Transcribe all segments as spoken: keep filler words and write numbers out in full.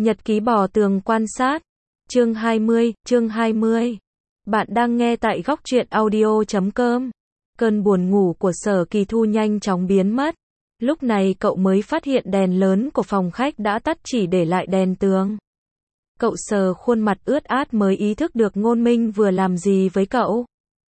Nhật ký bò tường quan sát. Chương hai mươi, chương hai mươi. Bạn đang nghe tại góc truyện audio chấm com. Cơn buồn ngủ của Sở Kỳ Thu nhanh chóng biến mất. Lúc này cậu mới phát hiện đèn lớn của phòng khách đã tắt, chỉ để lại đèn tường. Cậu sờ khuôn mặt ướt át mới ý thức được Ngôn Minh vừa làm gì với cậu.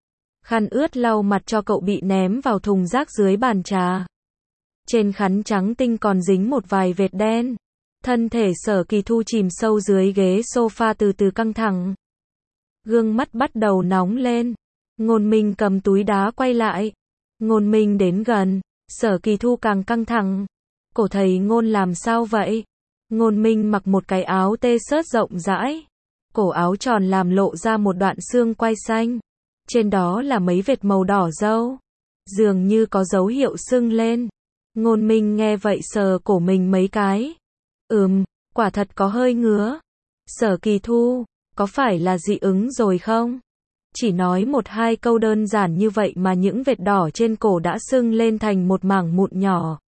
Khăn ướt lau mặt cho cậu bị ném vào thùng rác dưới bàn trà. Trên khăn trắng tinh còn dính một vài vệt đen. Thân thể Sở Kỳ Thu chìm sâu dưới ghế sofa từ từ căng thẳng. Gương mắt bắt đầu nóng lên. Ngôn Minh cầm túi đá quay lại. Ngôn Minh đến gần. Sở Kỳ Thu càng căng thẳng. Cổ thầy Ngôn làm sao vậy? Ngôn Minh mặc một cái áo t-shirt rộng rãi. Cổ áo tròn làm lộ ra một đoạn xương quai xanh. Trên đó là mấy vệt màu đỏ dâu. Dường như có dấu hiệu sưng lên. Ngôn Minh nghe vậy sờ cổ mình mấy cái. Ừm, quả thật có hơi ngứa. Sở Kỳ Thu, có phải là dị ứng rồi không? Chỉ nói một hai câu đơn giản như vậy mà những vệt đỏ trên cổ đã sưng lên thành một mảng mụn nhỏ.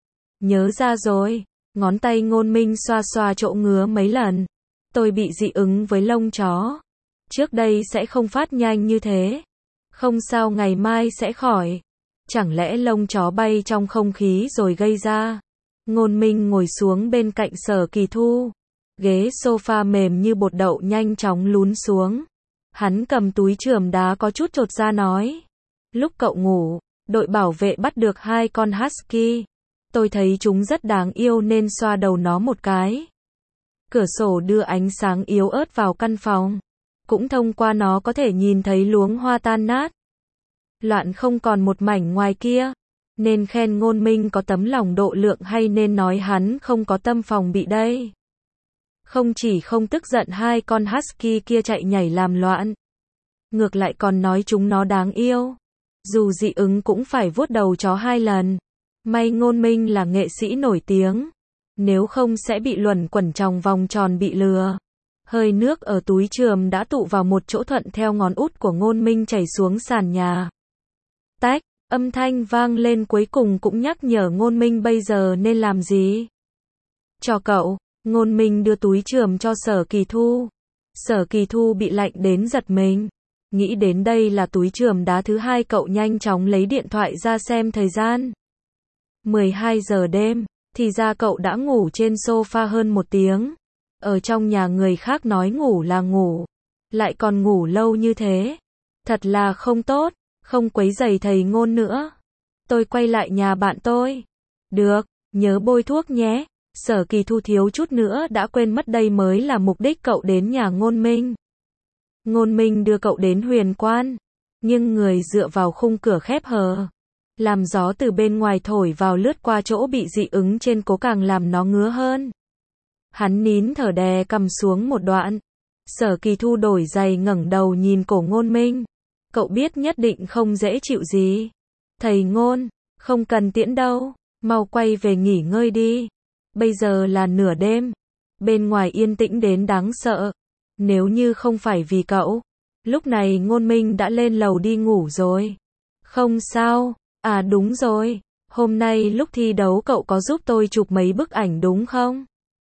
Nhớ ra rồi. Ngón tay Ngôn Minh xoa xoa chỗ ngứa mấy lần. Tôi bị dị ứng với lông chó. Trước đây sẽ không phát nhanh như thế. Không sao, ngày mai sẽ khỏi. Chẳng lẽ lông chó bay trong không khí rồi gây ra? Ngôn Minh ngồi xuống bên cạnh Sở Kỳ Thu. Ghế sofa mềm như bột đậu nhanh chóng lún xuống. Hắn cầm túi chườm đá có chút chột ra nói. Lúc cậu ngủ, đội bảo vệ bắt được hai con husky. Tôi thấy chúng rất đáng yêu nên xoa đầu nó một cái. Cửa sổ đưa ánh sáng yếu ớt vào căn phòng. Cũng thông qua nó có thể nhìn thấy luống hoa tan nát. Loạn không còn một mảnh ngoài kia. Nên khen Ngôn Minh có tấm lòng độ lượng hay nên nói hắn không có tâm phòng bị đây? Không chỉ không tức giận hai con husky kia chạy nhảy làm loạn. Ngược lại còn nói chúng nó đáng yêu. Dù dị ứng cũng phải vuốt đầu chó hai lần. May Ngôn Minh là nghệ sĩ nổi tiếng. Nếu không sẽ bị luẩn quẩn trong vòng tròn bị lừa. Hơi nước ở túi chườm đã tụ vào một chỗ thuận theo ngón út của Ngôn Minh chảy xuống sàn nhà. Tách, âm thanh vang lên cuối cùng cũng nhắc nhở Ngôn Minh bây giờ nên làm gì. Cho cậu, Ngôn Minh đưa túi chườm cho Sở Kỳ Thu. Sở Kỳ Thu bị lạnh đến giật mình. Nghĩ đến đây là túi chườm đá thứ hai, cậu nhanh chóng lấy điện thoại ra xem thời gian. mười hai giờ đêm, thì ra cậu đã ngủ trên sofa hơn một tiếng. Ở trong nhà người khác nói ngủ là ngủ. Lại còn ngủ lâu như thế. Thật là không tốt, không quấy rầy thầy Ngôn nữa. Tôi quay lại nhà bạn tôi. Được, nhớ bôi thuốc nhé. Sở Kỳ Thu thiếu chút nữa đã quên mất đây mới là mục đích cậu đến nhà Ngôn Minh. Ngôn Minh đưa cậu đến huyền quan. Nhưng người dựa vào khung cửa khép hờ. Làm gió từ bên ngoài thổi vào lướt qua chỗ bị dị ứng trên cổ càng làm nó ngứa hơn. Hắn nín thở đè cằm xuống một đoạn. Sở Kỳ Thu đổi giày ngẩng đầu nhìn cổ Ngôn Minh. Cậu biết nhất định không dễ chịu gì. Thầy Ngôn, không cần tiễn đâu. Mau quay về nghỉ ngơi đi. Bây giờ là nửa đêm. Bên ngoài yên tĩnh đến đáng sợ. Nếu như không phải vì cậu, lúc này Ngôn Minh đã lên lầu đi ngủ rồi. Không sao. À đúng rồi. Hôm nay lúc thi đấu cậu có giúp tôi chụp mấy bức ảnh đúng không?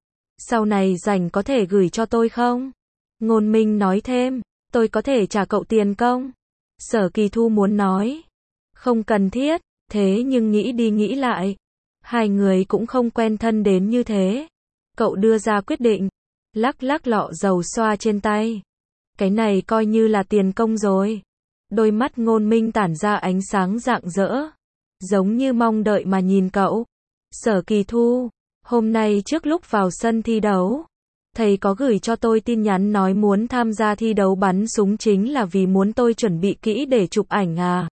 Sau này rảnh có thể gửi cho tôi không? Ngôn Minh nói thêm. Tôi có thể trả cậu tiền công. Sở Kỳ Thu muốn nói. Không cần thiết. Thế nhưng nghĩ đi nghĩ lại. Hai người cũng không quen thân đến như thế. Cậu đưa ra quyết định. Lắc lắc lọ dầu xoa trên tay. Cái này coi như là tiền công rồi. Đôi mắt Ngôn Minh tản ra ánh sáng rạng rỡ. Giống như mong đợi mà nhìn cậu. Sở Kỳ Thu, hôm nay trước lúc vào sân thi đấu, thầy có gửi cho tôi tin nhắn nói muốn tham gia thi đấu bắn súng chính là vì muốn tôi chuẩn bị kỹ để chụp ảnh à?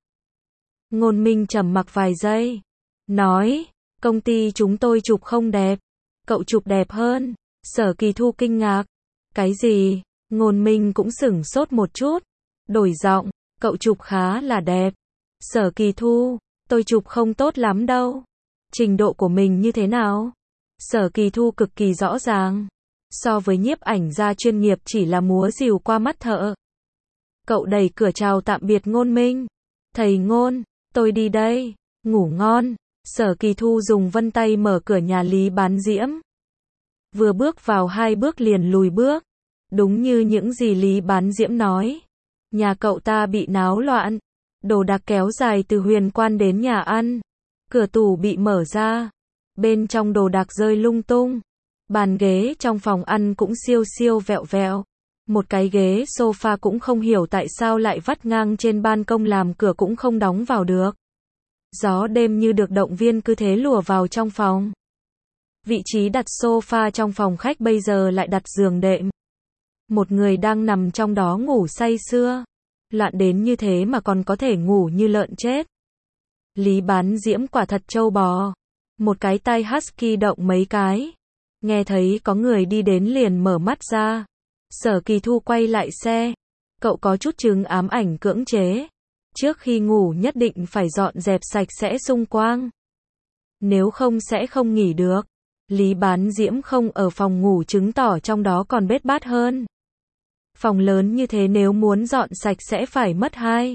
Ngôn Minh trầm mặc vài giây. Nói, công ty chúng tôi chụp không đẹp. Cậu chụp đẹp hơn. Sở Kỳ Thu kinh ngạc. Cái gì? Ngôn Minh cũng sửng sốt một chút. Đổi giọng, cậu chụp khá là đẹp. Sở Kỳ Thu, tôi chụp không tốt lắm đâu. Trình độ của mình như thế nào? Sở Kỳ Thu cực kỳ rõ ràng. So với nhiếp ảnh gia chuyên nghiệp chỉ là múa rìu qua mắt thợ. Cậu đẩy cửa chào tạm biệt Ngôn Minh. Thầy Ngôn, tôi đi đây. Ngủ ngon. Sở Kỳ Thu dùng vân tay mở cửa nhà Lý Bán Diễm. Vừa bước vào hai bước liền lùi bước. Đúng như những gì Lý Bán Diễm nói. Nhà cậu ta bị náo loạn. Đồ đạc kéo dài từ huyền quan đến nhà ăn. Cửa tủ bị mở ra. Bên trong đồ đạc rơi lung tung. Bàn ghế trong phòng ăn cũng siêu siêu vẹo vẹo. Một cái ghế sofa cũng không hiểu tại sao lại vắt ngang trên ban công, làm cửa cũng không đóng vào được. Gió đêm như được động viên cứ thế lùa vào trong phòng. Vị trí đặt sofa trong phòng khách bây giờ lại đặt giường đệm. Một người đang nằm trong đó ngủ say sưa. Loạn đến như thế mà còn có thể ngủ như lợn chết. Lý Bán Diễm quả thật trâu bò. Một cái tai husky động mấy cái. Nghe thấy có người đi đến liền mở mắt ra. Sở Kỳ Thu quay lại xe. Cậu có chút chứng ám ảnh cưỡng chế. Trước khi ngủ nhất định phải dọn dẹp sạch sẽ xung quanh. Nếu không sẽ không nghỉ được. Lý Bán Diễm không ở phòng ngủ chứng tỏ trong đó còn bết bát hơn. Phòng lớn như thế nếu muốn dọn sạch sẽ phải mất hai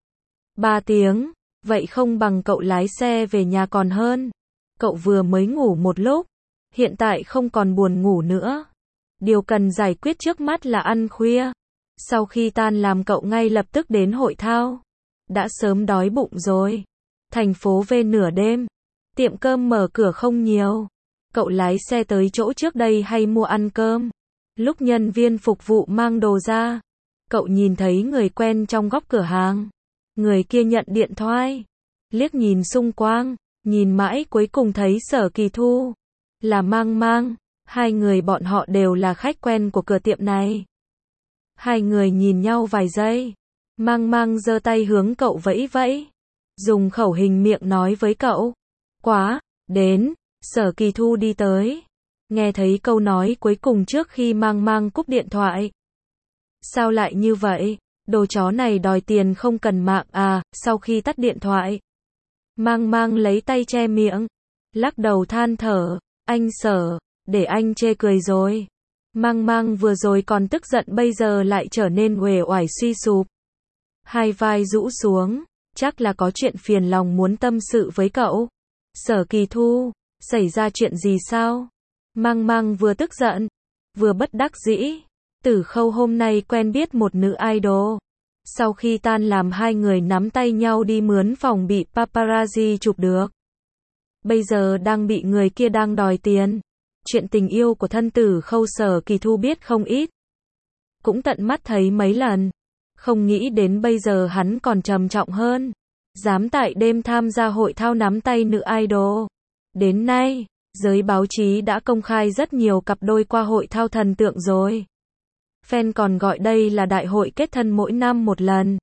ba tiếng. Vậy không bằng cậu lái xe về nhà còn hơn. Cậu vừa mới ngủ một lúc. Hiện tại không còn buồn ngủ nữa. Điều cần giải quyết trước mắt là ăn khuya. Sau khi tan làm cậu ngay lập tức đến hội thao. Đã sớm đói bụng rồi. Thành phố về nửa đêm. Tiệm cơm mở cửa không nhiều. Cậu lái xe tới chỗ trước đây hay mua ăn cơm. Lúc nhân viên phục vụ mang đồ ra. Cậu nhìn thấy người quen trong góc cửa hàng. Người kia nhận điện thoại. Liếc nhìn xung quanh. Nhìn mãi cuối cùng thấy Sở Kỳ Thu. Là Mang Mang. Hai người bọn họ đều là khách quen của cửa tiệm này. Hai người nhìn nhau vài giây. Mang Mang giơ tay hướng cậu vẫy vẫy. Dùng khẩu hình miệng nói với cậu. Quá, đến. Sở Kỳ Thu đi tới. Nghe thấy câu nói cuối cùng trước khi Mang Mang cúp điện thoại. Sao lại như vậy? Đồ chó này đòi tiền không cần mạng à? Sau khi tắt điện thoại. Mang Mang lấy tay che miệng. Lắc đầu than thở. Anh Sở, để anh chê cười rồi. Mang Mang vừa rồi còn tức giận bây giờ lại trở nên uể oải suy sụp. Hai vai rũ xuống. Chắc là có chuyện phiền lòng muốn tâm sự với cậu. Sở Kỳ Thu, xảy ra chuyện gì sao? Mang Mang vừa tức giận, vừa bất đắc dĩ. Tử Khâu hôm nay quen biết một nữ idol. Sau khi tan làm hai người nắm tay nhau đi mướn phòng bị paparazzi chụp được. Bây giờ đang bị người kia đang đòi tiền. Chuyện tình yêu của thân Tử Khâu Sở Kỳ Thu biết không ít. Cũng tận mắt thấy mấy lần. Không nghĩ đến bây giờ hắn còn trầm trọng hơn. Dám tại đêm tham gia hội thao nắm tay nữ idol. Đến nay, giới báo chí đã công khai rất nhiều cặp đôi qua hội thao thần tượng rồi. Fan còn gọi đây là đại hội kết thân mỗi năm một lần.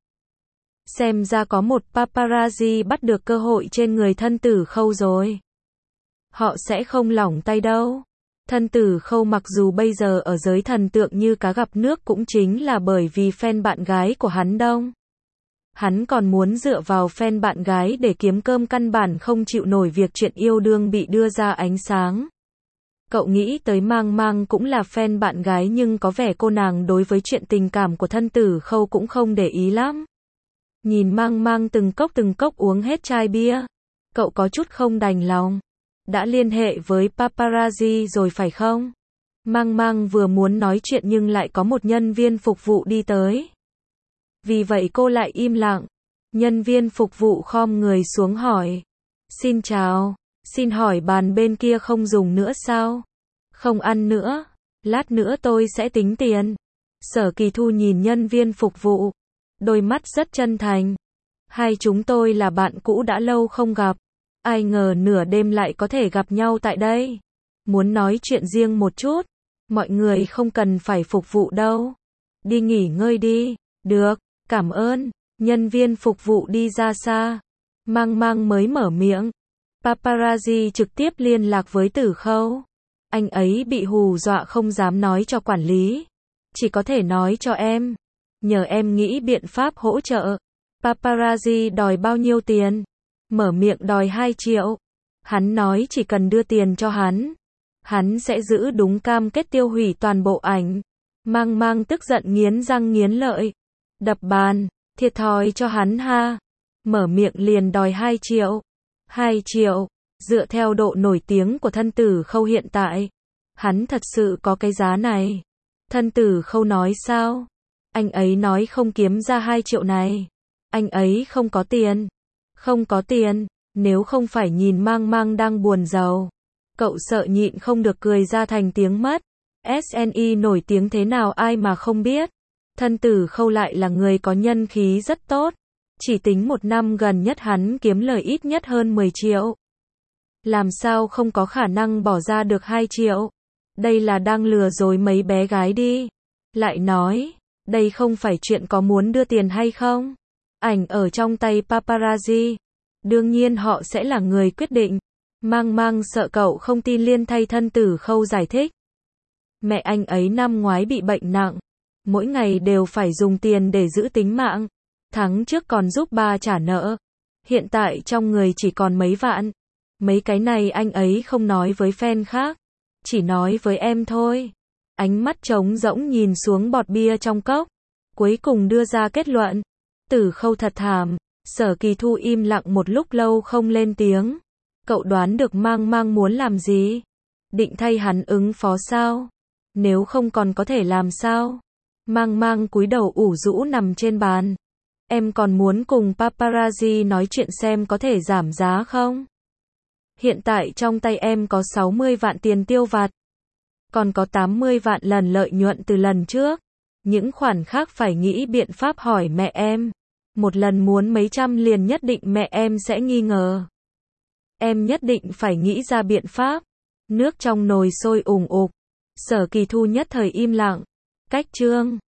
Xem ra có một paparazzi bắt được cơ hội trên người thân Tử Khâu rồi. Họ sẽ không lỏng tay đâu. Thân Tử Khâu mặc dù bây giờ ở giới thần tượng như cá gặp nước cũng chính là bởi vì fan bạn gái của hắn đông. Hắn còn muốn dựa vào fan bạn gái để kiếm cơm, căn bản không chịu nổi việc chuyện yêu đương bị đưa ra ánh sáng. Cậu nghĩ tới Mang Mang cũng là fan bạn gái nhưng có vẻ cô nàng đối với chuyện tình cảm của thân Tử Khâu cũng không để ý lắm. Nhìn Mang Mang từng cốc từng cốc uống hết chai bia. Cậu có chút không đành lòng. Đã liên hệ với paparazzi rồi phải không? Mang Mang vừa muốn nói chuyện nhưng lại có một nhân viên phục vụ đi tới. Vì vậy cô lại im lặng. Nhân viên phục vụ khom người xuống hỏi. Xin chào, xin hỏi bàn bên kia không dùng nữa sao? Không ăn nữa, lát nữa tôi sẽ tính tiền. Sở Kỳ Thu nhìn nhân viên phục vụ. Đôi mắt rất chân thành. Hai chúng tôi là bạn cũ đã lâu không gặp. Ai ngờ nửa đêm lại có thể gặp nhau tại đây. Muốn nói chuyện riêng một chút. Mọi người không cần phải phục vụ đâu. Đi nghỉ ngơi đi. Được, cảm ơn. Nhân viên phục vụ đi ra xa. Mang Mang mới mở miệng. Paparazzi trực tiếp liên lạc với Tử Khâu. Anh ấy bị hù dọa không dám nói cho quản lý. Chỉ có thể nói cho em. Nhờ em nghĩ biện pháp hỗ trợ. Paparazzi đòi bao nhiêu tiền? Mở miệng đòi hai triệu. Hắn nói chỉ cần đưa tiền cho hắn. Hắn sẽ giữ đúng cam kết tiêu hủy toàn bộ ảnh. Mang Mang tức giận nghiến răng nghiến lợi. Đập bàn. Thiệt thòi cho hắn ha. Mở miệng liền đòi hai triệu. hai triệu. Dựa theo độ nổi tiếng của thân Tử Khâu hiện tại. Hắn thật sự có cái giá này. Thân Tử Khâu nói sao? Anh ấy nói không kiếm ra hai triệu này. Anh ấy không có tiền. Không có tiền, nếu không phải nhìn Mang Mang đang buồn giàu. Cậu sợ nhịn không được cười ra thành tiếng mất. ét en e nổi tiếng thế nào ai mà không biết. Thân Tử Khâu lại là người có nhân khí rất tốt. Chỉ tính một năm gần nhất hắn kiếm lời ít nhất hơn mười triệu. Làm sao không có khả năng bỏ ra được hai triệu? Đây là đang lừa dối mấy bé gái đi. Lại nói, đây không phải chuyện có muốn đưa tiền hay không. Ảnh ở trong tay paparazzi. Đương nhiên họ sẽ là người quyết định. Mang Mang sợ cậu không tin liên thay Thân Tử Khâu giải thích. Mẹ anh ấy năm ngoái bị bệnh nặng. Mỗi ngày đều phải dùng tiền để giữ tính mạng. Tháng trước còn giúp ba trả nợ. Hiện tại trong người chỉ còn mấy vạn. Mấy cái này anh ấy không nói với fan khác. Chỉ nói với em thôi. Ánh mắt trống rỗng nhìn xuống bọt bia trong cốc. Cuối cùng đưa ra kết luận. Tử Khâu thật thảm. Sở Kỳ Thu im lặng một lúc lâu không lên tiếng. Cậu đoán được Mang Mang muốn làm gì? Định thay hắn ứng phó sao? Nếu không còn có thể làm sao? Mang Mang cúi đầu ủ rũ nằm trên bàn. Em còn muốn cùng paparazzi nói chuyện xem có thể giảm giá không? Hiện tại trong tay em có sáu mươi vạn tiền tiêu vặt. Còn có tám mươi vạn lần lợi nhuận từ lần trước. Những khoản khác phải nghĩ biện pháp hỏi mẹ em. Một lần muốn mấy trăm liền nhất định mẹ em sẽ nghi ngờ. Em nhất định phải nghĩ ra biện pháp. Nước trong nồi sôi ùng ục. Sở Kỳ Thu nhất thời im lặng. Cách chương